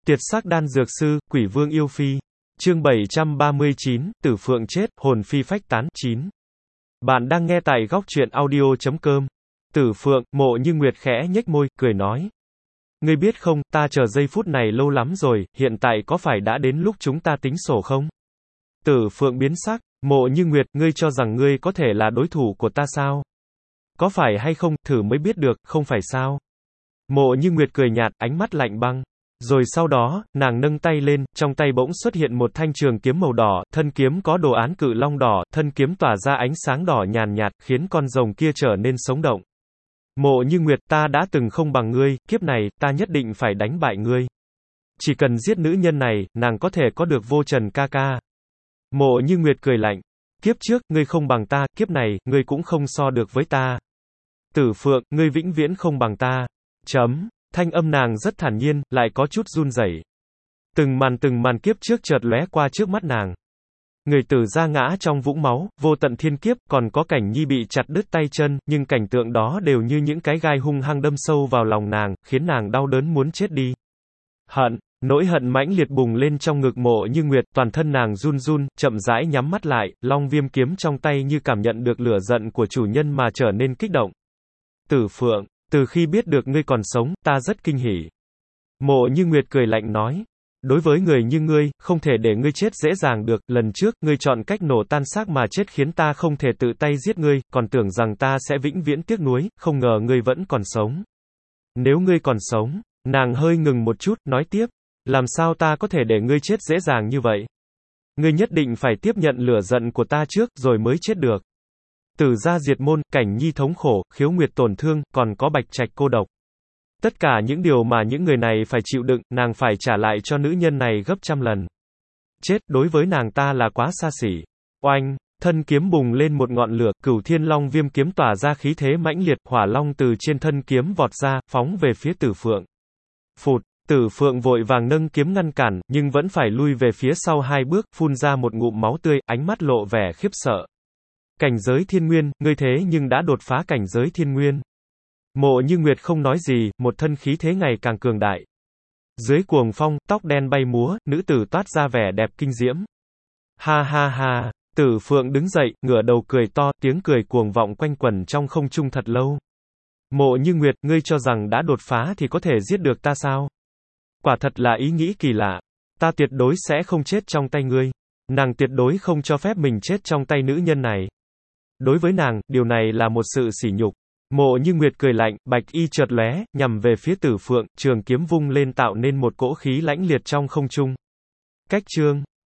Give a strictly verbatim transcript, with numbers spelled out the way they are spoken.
Tiệt sắc đan dược sư, quỷ vương yêu phi. Chương bảy trăm ba mươi chín, Tử Phượng chết, hồn phi phách tán. chín. Bạn đang nghe tại góc truyện audio chấm com. Tử Phượng, Mộ Như Nguyệt khẽ nhếch môi, cười nói. Ngươi biết không, ta chờ giây phút này lâu lắm rồi, hiện tại có phải đã đến lúc chúng ta tính sổ không? Tử Phượng biến sắc, Mộ Như Nguyệt, ngươi cho rằng ngươi có thể là đối thủ của ta sao? Có phải hay không, thử mới biết được, không phải sao? Mộ Như Nguyệt cười nhạt, ánh mắt lạnh băng. Rồi sau đó, nàng nâng tay lên, trong tay bỗng xuất hiện một thanh trường kiếm màu đỏ, thân kiếm có đồ án cự long đỏ, thân kiếm tỏa ra ánh sáng đỏ nhàn nhạt, khiến con rồng kia trở nên sống động. Mộ Như Nguyệt, ta đã từng không bằng ngươi, kiếp này, ta nhất định phải đánh bại ngươi. Chỉ cần giết nữ nhân này, nàng có thể có được vô trần ca ca. Mộ Như Nguyệt cười lạnh. Kiếp trước, ngươi không bằng ta, kiếp này, ngươi cũng không so được với ta. Tử Phượng, ngươi vĩnh viễn không bằng ta. Chấm. Thanh âm nàng rất thản nhiên, lại có chút run rẩy. Từng màn từng màn kiếp trước chợt lóe qua trước mắt nàng. Người tử gia ngã trong vũng máu, vô tận thiên kiếp, còn có cảnh nhi bị chặt đứt tay chân, nhưng cảnh tượng đó đều như những cái gai hung hăng đâm sâu vào lòng nàng, khiến nàng đau đớn muốn chết đi. Hận, nỗi hận mãnh liệt bùng lên trong ngực Mộ Như Nguyệt, toàn thân nàng run run, chậm rãi nhắm mắt lại, long viêm kiếm trong tay như cảm nhận được lửa giận của chủ nhân mà trở nên kích động. Tử Phượng, từ khi biết được ngươi còn sống, ta rất kinh hỉ. Mộ Như Nguyệt cười lạnh nói. Đối với người như ngươi, không thể để ngươi chết dễ dàng được, lần trước, ngươi chọn cách nổ tan xác mà chết khiến ta không thể tự tay giết ngươi, còn tưởng rằng ta sẽ vĩnh viễn tiếc nuối, không ngờ ngươi vẫn còn sống. Nếu ngươi còn sống, nàng hơi ngừng một chút, nói tiếp, làm sao ta có thể để ngươi chết dễ dàng như vậy? Ngươi nhất định phải tiếp nhận lửa giận của ta trước, rồi mới chết được. Tử gia diệt môn, cảnh nhi thống khổ, khiếu nguyệt tổn thương, còn có bạch trạch cô độc. Tất cả những điều mà những người này phải chịu đựng, nàng phải trả lại cho nữ nhân này gấp trăm lần. Chết, đối với nàng ta là quá xa xỉ. Oanh, thân kiếm bùng lên một ngọn lửa, cửu thiên long viêm kiếm tỏa ra khí thế mãnh liệt, hỏa long từ trên thân kiếm vọt ra, phóng về phía Tử Phượng. Phụt, Tử Phượng vội vàng nâng kiếm ngăn cản, nhưng vẫn phải lui về phía sau hai bước, phun ra một ngụm máu tươi, ánh mắt lộ vẻ khiếp sợ. Cảnh giới thiên nguyên, ngươi thế nhưng đã đột phá cảnh giới thiên nguyên. Mộ Như Nguyệt không nói gì, một thân khí thế ngày càng cường đại. Dưới cuồng phong, tóc đen bay múa, nữ tử toát ra vẻ đẹp kinh diễm. Ha ha ha, Tử Phượng đứng dậy, ngửa đầu cười to, tiếng cười cuồng vọng quanh quẩn trong không trung thật lâu. Mộ Như Nguyệt, ngươi cho rằng đã đột phá thì có thể giết được ta sao? Quả thật là ý nghĩ kỳ lạ. Ta tuyệt đối sẽ không chết trong tay ngươi. Nàng tuyệt đối không cho phép mình chết trong tay nữ nhân này. Đối với nàng, điều này là một sự sỉ nhục. Mộ Như Nguyệt cười lạnh, bạch y chợt lóe, nhằm về phía Tử Phượng, trường kiếm vung lên tạo nên một cỗ khí lãnh liệt trong không trung. Cách chương